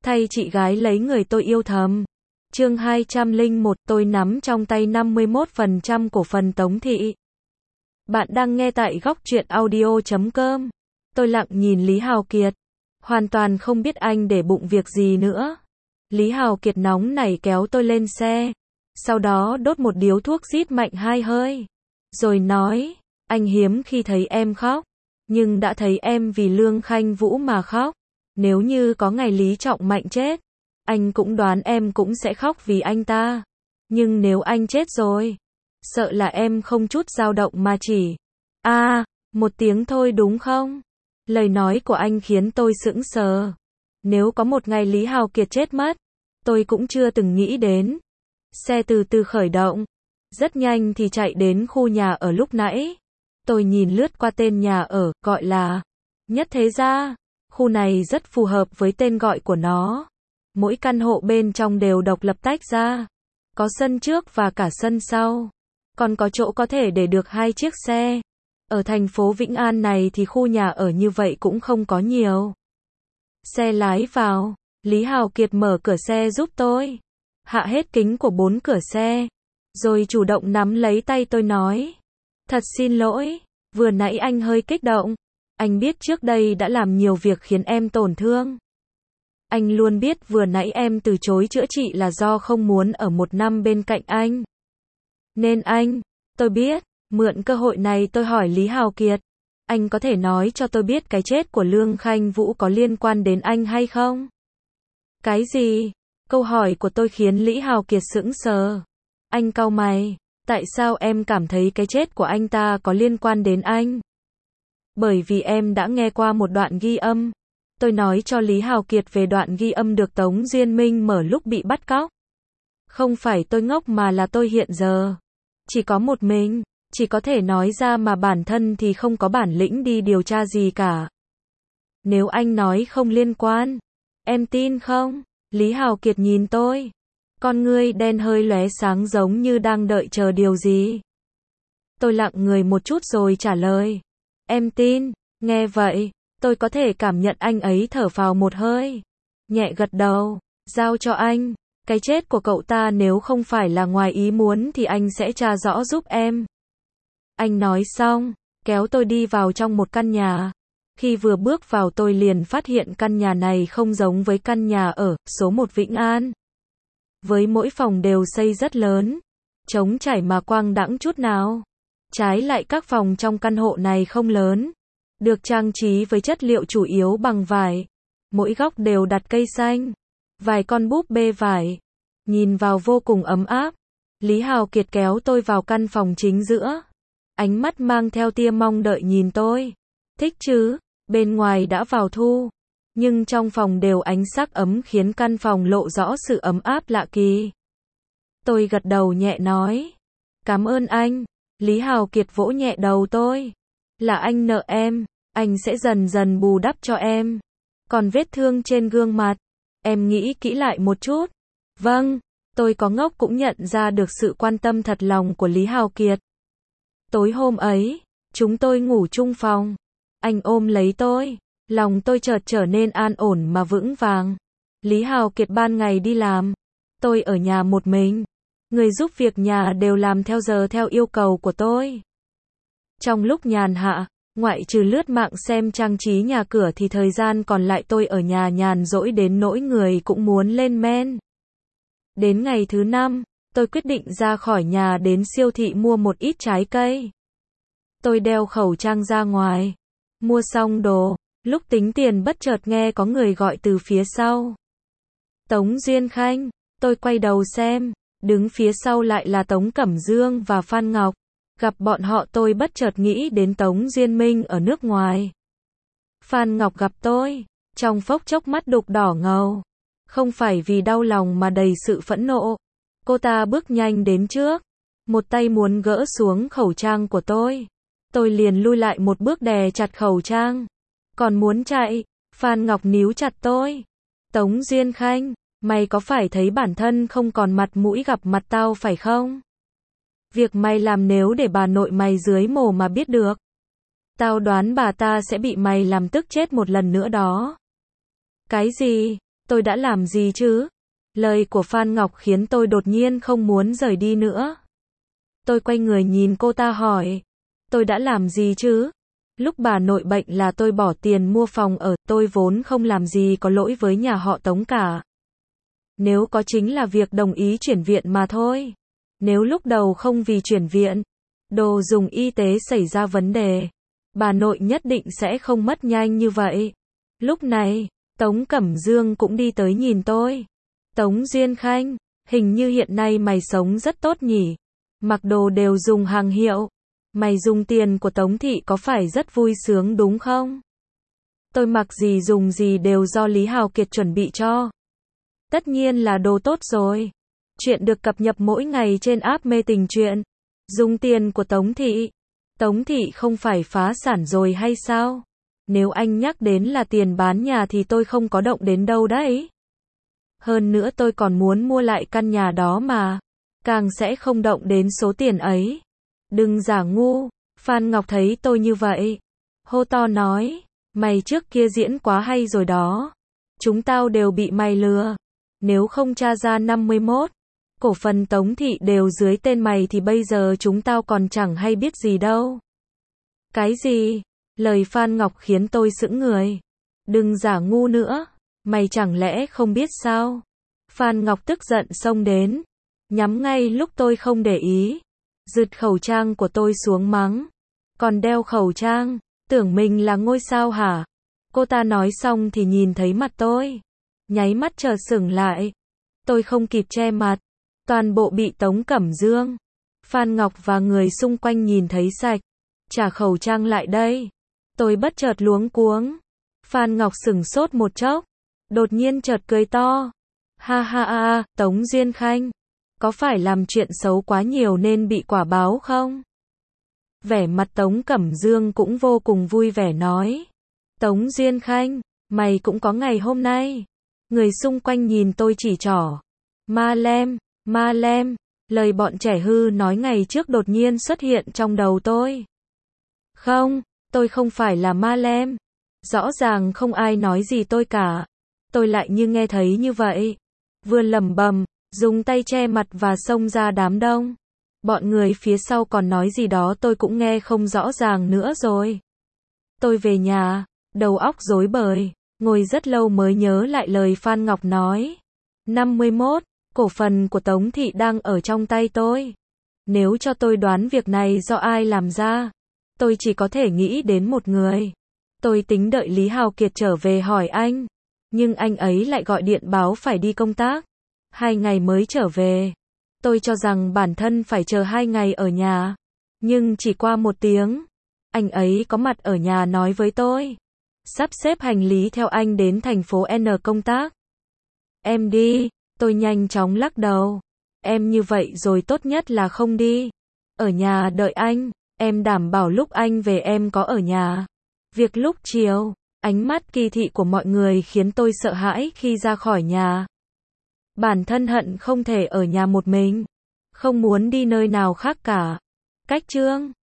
thay chị gái lấy người tôi yêu thầm. Chương 201, tôi nắm trong tay 51% cổ phần Tống Thị. Bạn đang nghe tại góc truyện audio.com. Tôi lặng nhìn Lý Hào Kiệt, hoàn toàn không biết anh để bụng việc gì nữa. Lý Hào Kiệt nóng nảy kéo tôi lên xe, sau đó đốt một điếu thuốc rít mạnh 2 hơi, rồi nói, anh hiếm khi thấy em khóc, nhưng đã thấy em vì Lương Khanh Vũ mà khóc. Nếu như có ngày Lý Trọng Mạnh chết, anh cũng đoán em cũng sẽ khóc vì anh ta. Nhưng nếu anh chết rồi, sợ là em không chút dao động mà chỉ một tiếng thôi đúng không? Lời nói của anh khiến tôi sững sờ. Nếu có một ngày Lý Hào Kiệt chết mất, tôi cũng chưa từng nghĩ đến. Xe từ từ khởi động, rất nhanh thì chạy đến khu nhà ở lúc nãy. Tôi nhìn lướt qua tên nhà ở, gọi là Nhất Thế Gia. Khu này rất phù hợp với tên gọi của nó. Mỗi căn hộ bên trong đều độc lập tách ra, có sân trước và cả sân sau, còn có chỗ có thể để được 2 chiếc xe. Ở thành phố Vĩnh An này thì khu nhà ở như vậy cũng không có nhiều. Xe lái vào, Lý Hào Kiệt mở cửa xe giúp tôi, hạ hết kính của 4 cửa xe, rồi chủ động nắm lấy tay tôi nói, thật xin lỗi, vừa nãy anh hơi kích động. Anh biết trước đây đã làm nhiều việc khiến em tổn thương. Anh luôn biết vừa nãy em từ chối chữa trị là do không muốn ở 1 năm bên cạnh anh. Nên tôi biết, mượn cơ hội này tôi hỏi Lý Hào Kiệt, anh có thể nói cho tôi biết cái chết của Lương Khanh Vũ có liên quan đến anh hay không? Cái gì? Câu hỏi của tôi khiến Lý Hào Kiệt sững sờ. Anh cau mày, tại sao em cảm thấy cái chết của anh ta có liên quan đến anh? Bởi vì em đã nghe qua một đoạn ghi âm. Tôi nói cho Lý Hào Kiệt về đoạn ghi âm được Tống Duyên Minh mở lúc bị bắt cóc. Không phải tôi ngốc mà là tôi hiện giờ chỉ có một mình, chỉ có thể nói ra mà bản thân thì không có bản lĩnh đi điều tra gì cả. Nếu anh nói không liên quan, em tin không? Lý Hào Kiệt nhìn tôi, con ngươi đen hơi lóe sáng giống như đang đợi chờ điều gì. Tôi lặng người một chút rồi trả lời, em tin. Nghe vậy, tôi có thể cảm nhận anh ấy thở phào một hơi, nhẹ gật đầu, giao cho anh. Cái chết của cậu ta nếu không phải là ngoài ý muốn thì anh sẽ tra rõ giúp em. Anh nói xong, kéo tôi đi vào trong một căn nhà. Khi vừa bước vào tôi liền phát hiện căn nhà này không giống với căn nhà ở số 1 Vĩnh An. Với mỗi phòng đều xây rất lớn, trống trải mà quang đãng chút nào. Trái lại các phòng trong căn hộ này không lớn, được trang trí với chất liệu chủ yếu bằng vải. Mỗi góc đều đặt cây xanh, vài con búp bê vải. Nhìn vào vô cùng ấm áp. Lý Hào Kiệt kéo tôi vào căn phòng chính giữa. Ánh mắt mang theo tia mong đợi nhìn tôi. Thích chứ? Bên ngoài đã vào thu, nhưng trong phòng đều ánh sắc ấm khiến căn phòng lộ rõ sự ấm áp lạ kỳ. Tôi gật đầu nhẹ nói, cảm ơn anh. Lý Hào Kiệt vỗ nhẹ đầu tôi. Là anh nợ em, anh sẽ dần dần bù đắp cho em. Còn vết thương trên gương mặt, em nghĩ kỹ lại một chút. Vâng, tôi có ngốc cũng nhận ra được sự quan tâm thật lòng của Lý Hào Kiệt. Tối hôm ấy, chúng tôi ngủ chung phòng. Anh ôm lấy tôi, lòng tôi chợt trở nên an ổn mà vững vàng. Lý Hào Kiệt ban ngày đi làm, tôi ở nhà một mình. Người giúp việc nhà đều làm theo giờ theo yêu cầu của tôi. Trong lúc nhàn hạ, ngoại trừ lướt mạng xem trang trí nhà cửa thì thời gian còn lại tôi ở nhà nhàn rỗi đến nỗi người cũng muốn lên men. Đến ngày thứ 5, tôi quyết định ra khỏi nhà đến siêu thị mua một ít trái cây. Tôi đeo khẩu trang ra ngoài, mua xong đồ, lúc tính tiền bất chợt nghe có người gọi từ phía sau. Tống Duyên Khanh, tôi quay đầu xem, đứng phía sau lại là Tống Cẩm Dương và Phan Ngọc. Gặp bọn họ tôi bất chợt nghĩ đến Tống Duyên Minh ở nước ngoài. Phan Ngọc gặp tôi, trong phốc chốc mắt đục đỏ ngầu. Không phải vì đau lòng mà đầy sự phẫn nộ. Cô ta bước nhanh đến trước, một tay muốn gỡ xuống khẩu trang của tôi. Tôi liền lui lại một bước đè chặt khẩu trang. Còn muốn chạy, Phan Ngọc níu chặt tôi. Tống Duyên Khanh, mày có phải thấy bản thân không còn mặt mũi gặp mặt tao phải không? Việc mày làm nếu để bà nội mày dưới mồ mà biết được, tao đoán bà ta sẽ bị mày làm tức chết một lần nữa đó. Cái gì? Tôi đã làm gì chứ? Lời của Phan Ngọc khiến tôi đột nhiên không muốn rời đi nữa. Tôi quay người nhìn cô ta hỏi. Tôi đã làm gì chứ? Lúc bà nội bệnh là tôi bỏ tiền mua phòng ở, tôi vốn không làm gì có lỗi với nhà họ Tống cả. Nếu có chính là việc đồng ý chuyển viện mà thôi. Nếu lúc đầu không vì chuyển viện, đồ dùng y tế xảy ra vấn đề, bà nội nhất định sẽ không mất nhanh như vậy. Lúc này, Tống Cẩm Dương cũng đi tới nhìn tôi. Tống Duyên Khanh, hình như hiện nay mày sống rất tốt nhỉ. Mặc đồ đều dùng hàng hiệu. Mày dùng tiền của Tống thị có phải rất vui sướng đúng không? Tôi mặc gì dùng gì đều do Lý Hào Kiệt chuẩn bị cho. Tất nhiên là đồ tốt rồi. Chuyện được cập nhật mỗi ngày trên app Mê Tình Truyện. Dùng tiền của Tống thị. Tống thị không phải phá sản rồi hay sao? Nếu anh nhắc đến là tiền bán nhà thì tôi không có động đến đâu đấy. Hơn nữa tôi còn muốn mua lại căn nhà đó mà. Càng sẽ không động đến số tiền ấy. Đừng giả ngu. Phan Ngọc thấy tôi như vậy, hô to nói, mày trước kia diễn quá hay rồi đó. Chúng tao đều bị mày lừa. Nếu không tra ra 51 cổ phần Tống thị đều dưới tên mày thì bây giờ chúng tao còn chẳng hay biết gì đâu. Cái gì? Lời Phan Ngọc khiến tôi sững người. Đừng giả ngu nữa. Mày chẳng lẽ không biết sao? Phan Ngọc tức giận xông đến, nhắm ngay lúc tôi không để ý, giật khẩu trang của tôi xuống mắng. Còn đeo khẩu trang, tưởng mình là ngôi sao hả? Cô ta nói xong thì nhìn thấy mặt tôi, nháy mắt chợt sững lại. Tôi không kịp che mặt, toàn bộ bị Tống Cẩm Dương, Phan Ngọc và người xung quanh nhìn thấy sạch. Trả khẩu trang lại đây. Tôi bất chợt luống cuống. Phan Ngọc sửng sốt một chốc, đột nhiên chợt cười to. Ha ha ha, Tống Duyên Khanh, có phải làm chuyện xấu quá nhiều nên bị quả báo không? Vẻ mặt Tống Cẩm Dương cũng vô cùng vui vẻ nói. Tống Duyên Khanh, mày cũng có ngày hôm nay. Người xung quanh nhìn tôi chỉ trỏ. Ma lem, lời bọn trẻ hư nói ngày trước đột nhiên xuất hiện trong đầu tôi. Không, tôi không phải là ma lem. Rõ ràng không ai nói gì tôi cả. Tôi lại như nghe thấy như vậy. Vừa lẩm bẩm, dùng tay che mặt và xông ra đám đông. Bọn người phía sau còn nói gì đó tôi cũng nghe không rõ ràng nữa rồi. Tôi về nhà, đầu óc rối bời, ngồi rất lâu mới nhớ lại lời Phan Ngọc nói. 51, cổ phần của Tống thị đang ở trong tay tôi. Nếu cho tôi đoán việc này do ai làm ra, tôi chỉ có thể nghĩ đến một người. Tôi tính đợi Lý Hào Kiệt trở về hỏi anh, nhưng anh ấy lại gọi điện báo phải đi công tác. 2 ngày mới trở về. Tôi cho rằng bản thân phải chờ 2 ngày ở nhà. Nhưng chỉ qua 1 tiếng, anh ấy có mặt ở nhà nói với tôi. Sắp xếp hành lý theo anh đến thành phố N công tác. Em đi, tôi nhanh chóng lắc đầu. Em như vậy rồi tốt nhất là không đi. Ở nhà đợi anh, em đảm bảo lúc anh về em có ở nhà. Việc lúc chiều, ánh mắt kỳ thị của mọi người khiến tôi sợ hãi khi ra khỏi nhà. Bản thân hận không thể ở nhà một mình, không muốn đi nơi nào khác cả. Cách chương